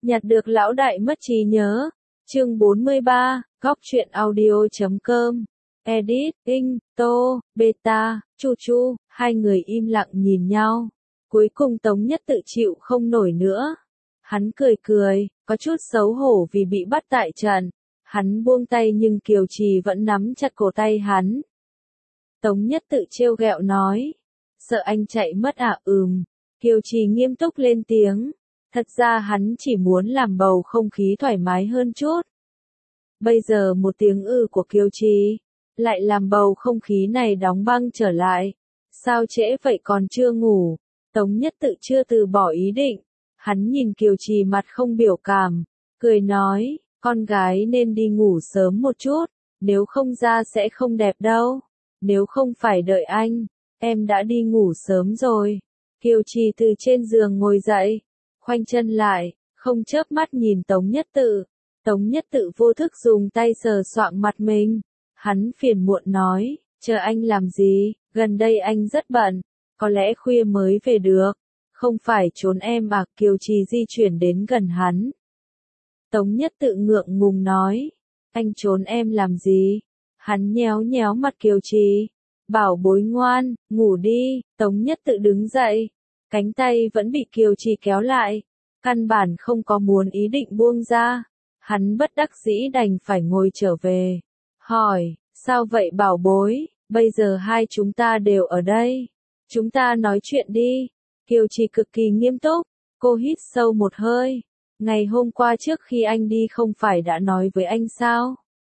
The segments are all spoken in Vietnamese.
Nhặt được lão đại mất trí nhớ. Chương 43, góc truyện audio.com. Edit, Ing, Tô, Beta, Chu Chu, hai người im lặng nhìn nhau. Cuối cùng Tống Nhất Tự chịu không nổi nữa. Hắn cười cười, có chút xấu hổ vì bị bắt tại trận. Hắn buông tay nhưng Kiều Trì vẫn nắm chặt cổ tay hắn. Tống Nhất Tự trêu ghẹo nói. Sợ anh chạy mất à? Kiều Trì nghiêm túc lên tiếng. Thật ra hắn chỉ muốn làm bầu không khí thoải mái hơn chút. Bây giờ một tiếng của Kiều Trì lại làm bầu không khí này đóng băng trở lại. Sao trễ vậy còn chưa ngủ? Tống Nhất Tự chưa từ bỏ ý định. Hắn nhìn Kiều Trì mặt không biểu cảm, cười nói, con gái nên đi ngủ sớm một chút, nếu không da sẽ không đẹp đâu. Nếu không phải đợi anh, em đã đi ngủ sớm rồi. Kiều Trì từ trên giường ngồi dậy, khoanh chân lại, không chớp mắt nhìn Tống Nhất Tự. Tống Nhất Tự vô thức dùng tay sờ soạng mặt mình. Hắn phiền muộn nói, chờ anh làm gì, gần đây anh rất bận, có lẽ khuya mới về được. Không phải trốn em à? Kiều Trì di chuyển đến gần hắn. Tống Nhất Tự ngượng ngùng nói, anh trốn em làm gì? Hắn nhéo nhéo mặt Kiều Trì, bảo bối ngoan, ngủ đi. Tống Nhất Tự đứng dậy, cánh tay vẫn bị Kiều Trì kéo lại, căn bản không có muốn ý định buông ra. Hắn bất đắc dĩ đành phải ngồi trở về, hỏi, sao vậy bảo bối, bây giờ hai chúng ta đều ở đây, chúng ta nói chuyện đi. Kiều Trì cực kỳ nghiêm túc, cô hít sâu một hơi. Ngày hôm qua trước khi anh đi không phải đã nói với anh sao?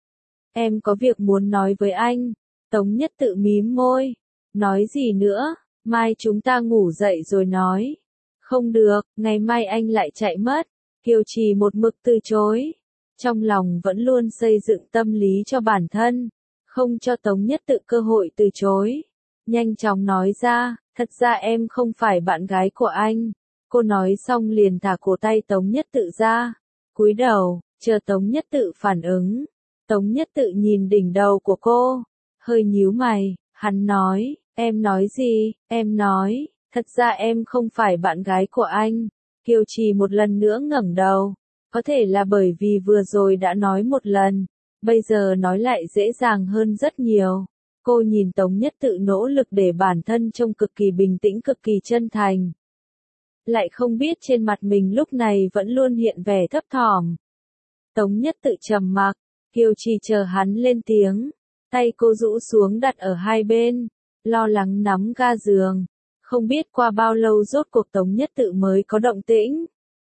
Em có việc muốn nói với anh. Tống Nhất Tự mím môi. Nói gì nữa? Mai chúng ta ngủ dậy rồi nói. Không được, ngày mai anh lại chạy mất. Kiều Trì một mực từ chối. Trong lòng vẫn luôn xây dựng tâm lý cho bản thân, không cho Tống Nhất Tự cơ hội từ chối. Nhanh chóng nói ra, thật ra em không phải bạn gái của anh. Cô nói xong liền thả cổ tay Tống Nhất Tự ra, cúi đầu, chờ Tống Nhất Tự phản ứng. Tống Nhất Tự nhìn đỉnh đầu của cô, hơi nhíu mày, hắn nói, em nói gì? Em nói, thật ra em không phải bạn gái của anh. Kiều Trì một lần nữa ngẩng đầu, có thể là bởi vì vừa rồi đã nói một lần, bây giờ nói lại dễ dàng hơn rất nhiều. Cô nhìn Tống Nhất Tự nỗ lực để bản thân trông cực kỳ bình tĩnh, cực kỳ chân thành. Lại không biết trên mặt mình lúc này vẫn luôn hiện vẻ thấp thỏm. Tống Nhất Tự trầm mặc, Kiều Trì chờ hắn lên tiếng. Tay cô rũ xuống đặt ở hai bên, lo lắng nắm ga giường. Không biết qua bao lâu rốt cuộc Tống Nhất Tự mới có động tĩnh.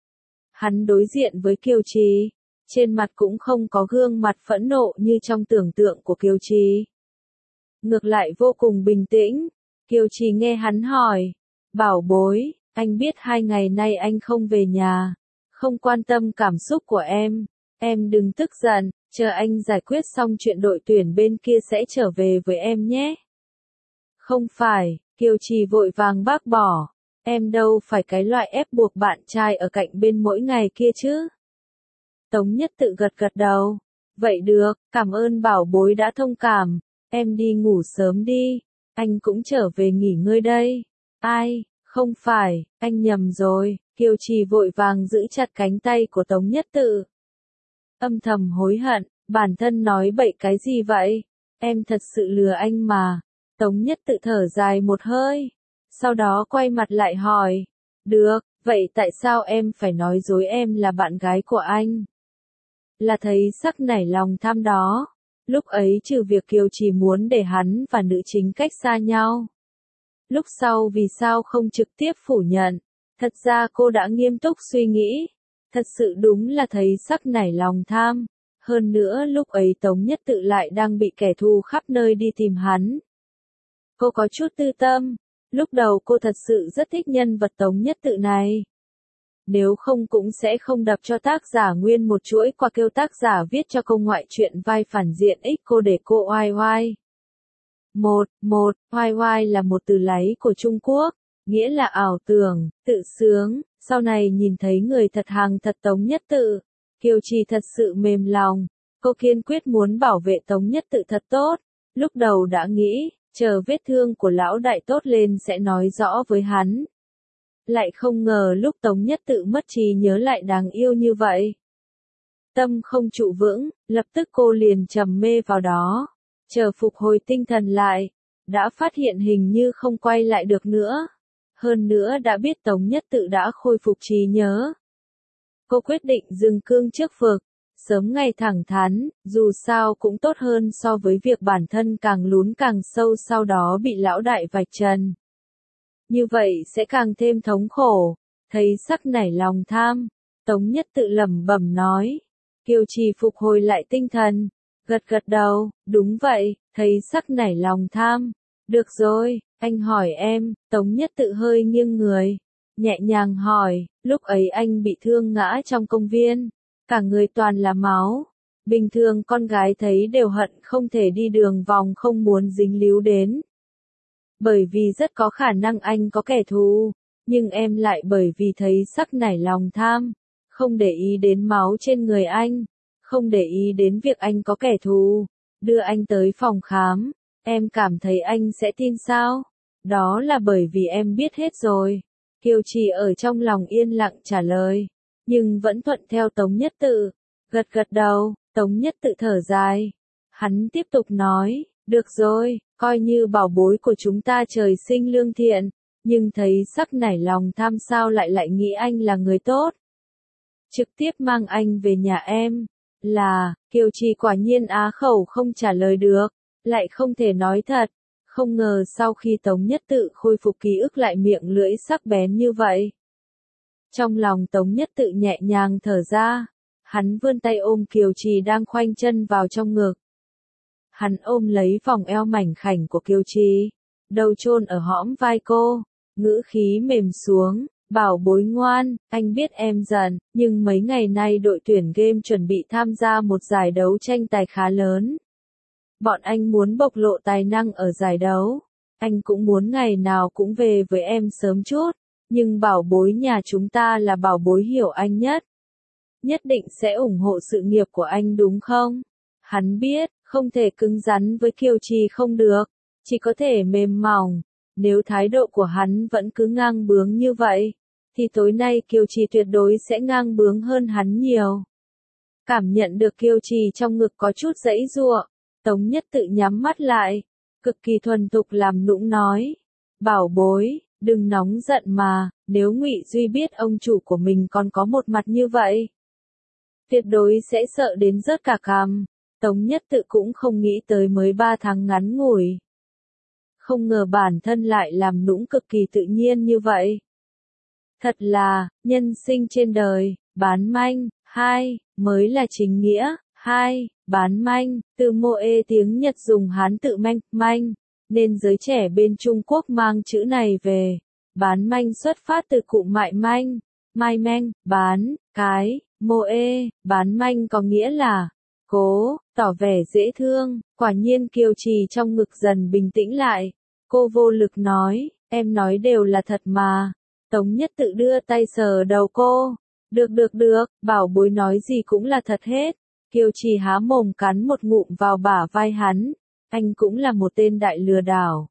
Hắn đối diện với Kiều Trì, trên mặt cũng không có gương mặt phẫn nộ như trong tưởng tượng của Kiều Trì. Ngược lại vô cùng bình tĩnh. Kiều Trì nghe hắn hỏi, bảo bối, anh biết 2 ngày nay anh không về nhà, không quan tâm cảm xúc của em đừng tức giận, chờ anh giải quyết xong chuyện đội tuyển bên kia sẽ trở về với em nhé. Không phải, Kiều Trì vội vàng bác bỏ, em đâu phải cái loại ép buộc bạn trai ở cạnh bên mỗi ngày kia chứ. Tống Nhất Tự gật gật đầu, vậy được, cảm ơn bảo bối đã thông cảm, em đi ngủ sớm đi, anh cũng trở về nghỉ ngơi đây. Ai, không phải, anh nhầm rồi. Kiều Trì vội vàng giữ chặt cánh tay của Tống Nhất Tự. Âm thầm hối hận, bản thân nói bậy cái gì vậy? Em thật sự lừa anh mà. Tống Nhất Tự thở dài một hơi, sau đó quay mặt lại hỏi, được, vậy tại sao em phải nói dối em là bạn gái của anh? Là thấy sắc nảy lòng tham đó. Lúc ấy trừ việc Kiều Trì muốn để hắn và nữ chính cách xa nhau. Lúc sau vì sao không trực tiếp phủ nhận? Thật ra cô đã nghiêm túc suy nghĩ. Thật sự đúng là thấy sắc nảy lòng tham. Hơn nữa lúc ấy Tống Nhất Tự lại đang bị kẻ thù khắp nơi đi tìm hắn. Cô có chút tư tâm. Lúc đầu cô thật sự rất thích nhân vật Tống Nhất Tự này. Nếu không cũng sẽ không đập cho tác giả nguyên một chuỗi qua kêu tác giả viết cho cô ngoại truyện vai phản diện X cô để cô oai oai. Oai oai là một từ láy của Trung Quốc, nghĩa là ảo tưởng, tự sướng. Sau này nhìn thấy người thật hàng thật Tống Nhất Tự, Kiều Trì thật sự mềm lòng. Cô kiên quyết muốn bảo vệ Tống Nhất Tự thật tốt. Lúc đầu đã nghĩ, chờ vết thương của lão đại tốt lên sẽ nói rõ với hắn. Lại không ngờ lúc Tống Nhất Tự mất trí nhớ lại đáng yêu như vậy. Tâm không trụ vững, lập tức cô liền trầm mê vào đó. Chờ phục hồi tinh thần lại, đã phát hiện hình như không quay lại được nữa. Hơn nữa đã biết Tống Nhất Tự đã khôi phục trí nhớ. Cô quyết định dừng cương trước vực, sớm ngày thẳng thắn, dù sao cũng tốt hơn so với việc bản thân càng lún càng sâu sau đó bị lão đại vạch trần. Như vậy sẽ càng thêm thống khổ, thấy sắc nảy lòng tham, Tống Nhất Tự lẩm bẩm nói. Kiều Trì phục hồi lại tinh thần, gật gật đầu, đúng vậy, thấy sắc nảy lòng tham. Được rồi, anh hỏi em, Tống Nhất Tự hơi nghiêng người, nhẹ nhàng hỏi, lúc ấy anh bị thương ngã trong công viên, cả người toàn là máu. Bình thường con gái thấy đều hận không thể đi đường vòng không muốn dính líu đến. Bởi vì rất có khả năng anh có kẻ thù, nhưng em lại bởi vì thấy sắc nảy lòng tham, không để ý đến máu trên người anh, không để ý đến việc anh có kẻ thù, đưa anh tới phòng khám. Em cảm thấy anh sẽ tin sao? Đó là bởi vì em biết hết rồi. Kiều Trì ở trong lòng yên lặng trả lời, nhưng vẫn thuận theo Tống Nhất Tự. Gật gật đầu, Tống Nhất Tự thở dài. Hắn tiếp tục nói, được rồi, coi như bảo bối của chúng ta trời sinh lương thiện, nhưng thấy sắc nảy lòng tham sao lại nghĩ anh là người tốt. Trực tiếp mang anh về nhà em. Kiều Trì quả nhiên á khẩu không trả lời được, lại không thể nói thật. Không ngờ sau khi Tống Nhất Tự khôi phục ký ức lại miệng lưỡi sắc bén như vậy. Trong lòng Tống Nhất Tự nhẹ nhàng thở ra, hắn vươn tay ôm Kiều Trì đang khoanh chân vào trong ngực. Hắn ôm lấy vòng eo mảnh khảnh của Kiều Trì, đầu chôn ở hõm vai cô, ngữ khí mềm xuống, bảo bối ngoan, anh biết em giận, nhưng mấy ngày nay đội tuyển game chuẩn bị tham gia một giải đấu tranh tài khá lớn. Bọn anh muốn bộc lộ tài năng ở giải đấu. Anh cũng muốn ngày nào cũng về với em sớm chút, nhưng bảo bối nhà chúng ta là bảo bối hiểu anh nhất. Nhất định sẽ ủng hộ sự nghiệp của anh đúng không? Hắn biết, không thể cứng rắn với Kiều Trì không được, chỉ có thể mềm mỏng. Nếu thái độ của hắn vẫn cứ ngang bướng như vậy, thì tối nay Kiều Trì tuyệt đối sẽ ngang bướng hơn hắn nhiều. Cảm nhận được Kiều Trì trong ngực có chút giãy giụa, Tống Nhất Tự nhắm mắt lại, cực kỳ thuần thục làm nũng nói. Bảo bối, đừng nóng giận mà, nếu Ngụy Duy biết ông chủ của mình còn có một mặt như vậy, tuyệt đối sẽ sợ đến rớt cả cằm. Tống Nhất Tự cũng không nghĩ tới mới 3 tháng ngắn ngủi. Không ngờ bản thân lại làm nũng cực kỳ tự nhiên như vậy. Thật là, nhân sinh trên đời, bán manh, mới là chính nghĩa. Bán manh, từ Moe tiếng Nhật dùng Hán tự manh, nên giới trẻ bên Trung Quốc mang chữ này về. Bán manh xuất phát từ cụm mai manh, bán, cái, Moe, bán manh có nghĩa là cố, tỏ vẻ dễ thương. Quả nhiên Kiều Trì trong ngực dần bình tĩnh lại. Cô vô lực nói, em nói đều là thật mà. Tống Nhất Tự đưa tay sờ đầu cô. Được, bảo bối nói gì cũng là thật hết. Kiều Trì há mồm cắn một ngụm vào bả vai hắn. Anh cũng là một tên đại lừa đảo.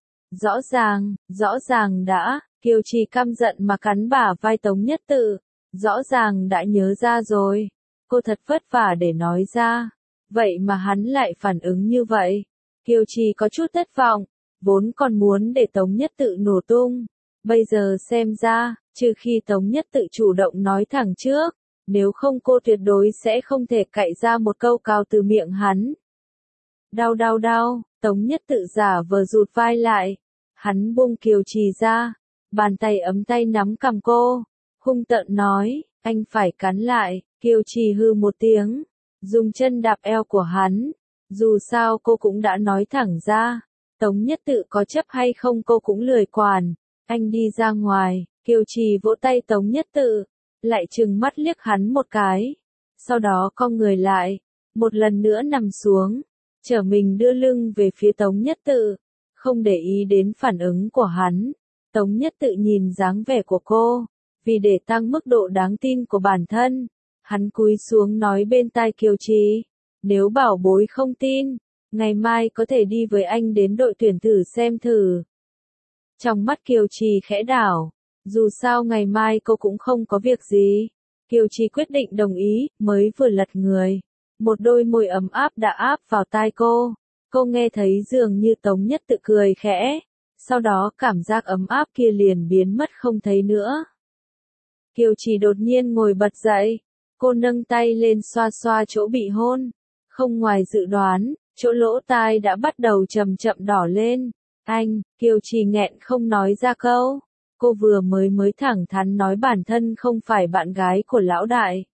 Rõ ràng đã, Kiều Trì căm giận mà cắn bả vai Tống Nhất Tự. Rõ ràng đã nhớ ra rồi. Cô thật vất vả để nói ra. Vậy mà hắn lại phản ứng như vậy. Kiều Trì có chút thất vọng, vốn còn muốn để Tống Nhất Tự nổ tung. Bây giờ xem ra, trừ khi Tống Nhất Tự chủ động nói thẳng trước, nếu không cô tuyệt đối sẽ không thể cạy ra một câu cao từ miệng hắn. Đau, Tống Nhất Tự giả vờ rụt vai lại. Hắn buông Kiều Trì ra, bàn tay ấm tay nắm cằm cô, hung tợn nói, anh phải cắn lại. Kiều Trì hư một tiếng, dùng chân đạp eo của hắn. Dù sao cô cũng đã nói thẳng ra, Tống Nhất Tự có chấp hay không cô cũng lười quản. Anh đi ra ngoài, Kiều Trì vỗ tay Tống Nhất Tự, lại trừng mắt liếc hắn một cái. Sau đó cong người lại, một lần nữa nằm xuống, trở mình đưa lưng về phía Tống Nhất Tự, không để ý đến phản ứng của hắn. Tống Nhất Tự nhìn dáng vẻ của cô, vì để tăng mức độ đáng tin của bản thân, hắn cúi xuống nói bên tai Kiều Trì, nếu bảo bối không tin, ngày mai có thể đi với anh đến đội tuyển thử xem thử. Trong mắt Kiều Trì khẽ đảo, Dù sao ngày mai cô cũng không có việc gì. Kiều Trì quyết định đồng ý, mới vừa lật người. Một đôi môi ấm áp đã áp vào tai cô. Cô nghe thấy dường như Tống Nhất Tự cười khẽ. Sau đó cảm giác ấm áp kia liền biến mất không thấy nữa. Kiều Trì đột nhiên ngồi bật dậy. Cô nâng tay lên xoa xoa chỗ bị hôn. Không ngoài dự đoán, chỗ lỗ tai đã bắt đầu chậm chậm đỏ lên. Anh, Kiều Trì nghẹn không nói ra câu. Cô vừa mới thẳng thắn nói bản thân không phải bạn gái của lão đại.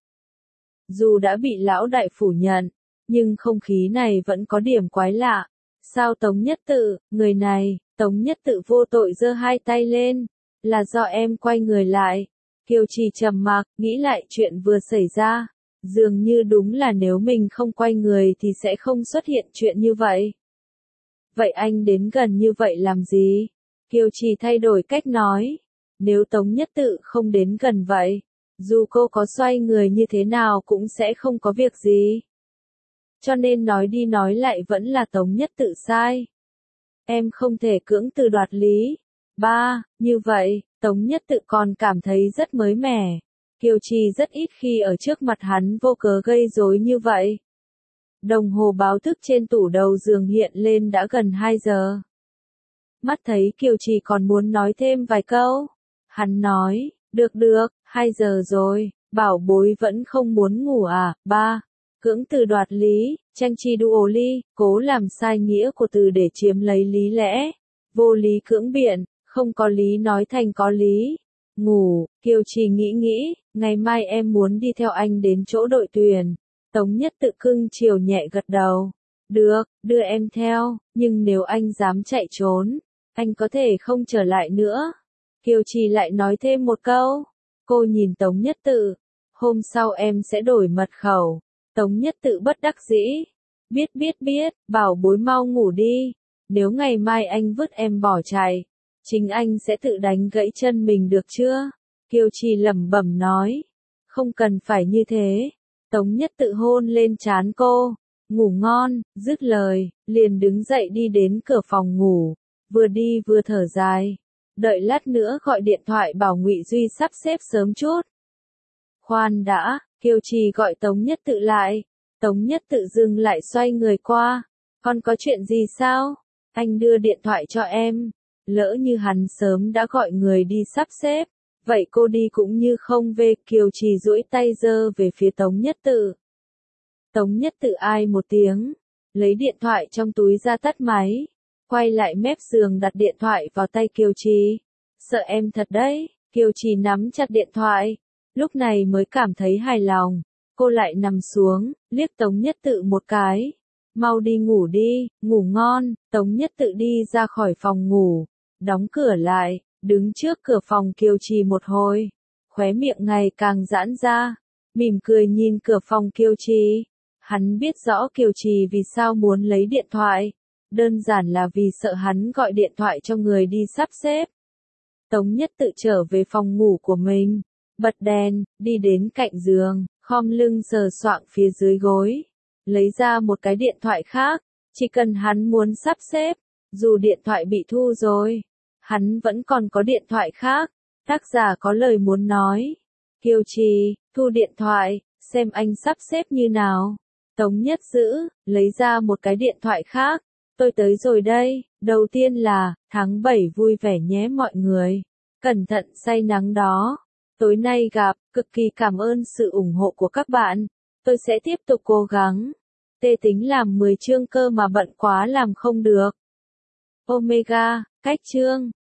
Dù đã bị lão đại phủ nhận, nhưng không khí này vẫn có điểm quái lạ. Sao Tống Nhất Tự, người này, Tống Nhất Tự vô tội giơ hai tay lên, là do em quay người lại. Kiều Trì trầm mặc, nghĩ lại chuyện vừa xảy ra. Dường như đúng là nếu mình không quay người thì sẽ không xuất hiện chuyện như vậy. Vậy anh đến gần như vậy làm gì? Kiều Trì thay đổi cách nói. Nếu Tống Nhất Tự không đến gần vậy, dù cô có xoay người như thế nào cũng sẽ không có việc gì. Cho nên nói đi nói lại vẫn là Tống Nhất Tự sai. Em không thể cưỡng từ đoạt lý. Như vậy, Tống Nhất Tự còn cảm thấy rất mới mẻ. Kiều Trì rất ít khi ở trước mặt hắn vô cớ gây rối như vậy. Đồng hồ báo thức trên tủ đầu giường hiện lên đã gần 2 giờ. Mắt thấy Kiều Trì còn muốn nói thêm vài câu. Hắn nói, được, 2 giờ rồi, bảo bối vẫn không muốn ngủ à? Cưỡng từ đoạt lý, tranh chi đu ly, cố làm sai nghĩa của từ để chiếm lấy lý lẽ. Vô lý cưỡng biện, không có lý nói thành có lý. Ngủ, Kiều Trì nghĩ, ngày mai em muốn đi theo anh đến chỗ đội tuyển. Tống Nhất Tự cưng chiều nhẹ gật đầu. Được, đưa em theo, nhưng nếu anh dám chạy trốn, anh có thể không trở lại nữa. Kiều Trì lại nói thêm một câu. Cô nhìn Tống Nhất Tự. Hôm sau em sẽ đổi mật khẩu. Tống Nhất Tự bất đắc dĩ. Biết, bảo bối mau ngủ đi. Nếu ngày mai anh vứt em bỏ chạy, chính anh sẽ tự đánh gãy chân mình được chưa? Kiều Trì lẩm bẩm nói. Không cần phải như thế. Tống Nhất Tự hôn lên trán cô. Ngủ ngon, dứt lời, liền đứng dậy đi đến cửa phòng ngủ. Vừa đi vừa thở dài. Đợi lát nữa gọi điện thoại bảo Ngụy Duy sắp xếp sớm chút. Khoan đã, Kiều Trì gọi Tống Nhất Tự lại. Tống Nhất Tự dừng lại xoay người qua. Con có chuyện gì sao? Anh đưa điện thoại cho em. Lỡ như hắn sớm đã gọi người đi sắp xếp. Vậy cô đi cũng như không về. Kiều Trì duỗi tay giơ về phía Tống Nhất Tự. Tống Nhất Tự ai một tiếng. Lấy điện thoại trong túi ra tắt máy. Quay lại mép giường đặt điện thoại vào tay Kiều Trì. Sợ em thật đấy. Kiều Trì nắm chặt điện thoại. Lúc này mới cảm thấy hài lòng. Cô lại nằm xuống, liếc Tống Nhất Tự một cái. Mau đi ngủ đi, ngủ ngon. Tống Nhất Tự đi ra khỏi phòng ngủ. Đóng cửa lại, đứng trước cửa phòng Kiều Trì một hồi. Khóe miệng ngày càng giãn ra. Mỉm cười nhìn cửa phòng Kiều Trì. Hắn biết rõ Kiều Trì vì sao muốn lấy điện thoại. Đơn giản là vì sợ hắn gọi điện thoại cho người đi sắp xếp. Tống Nhất Tự trở về phòng ngủ của mình. Bật đèn, đi đến cạnh giường, khom lưng sờ soạng phía dưới gối. Lấy ra một cái điện thoại khác. Chỉ cần hắn muốn sắp xếp. Dù điện thoại bị thu rồi, hắn vẫn còn có điện thoại khác. Tác giả có lời muốn nói. Kiều Trì, thu điện thoại, xem anh sắp xếp như nào. Tống Nhất Giữ, lấy ra một cái điện thoại khác. Tôi tới rồi đây. Đầu tiên là, tháng 7 vui vẻ nhé mọi người. Cẩn thận say nắng đó. Tối nay gặp, cực kỳ cảm ơn sự ủng hộ của các bạn. Tôi sẽ tiếp tục cố gắng. Tê tính làm 10 chương cơ mà bận quá làm không được. Omega, cách chương.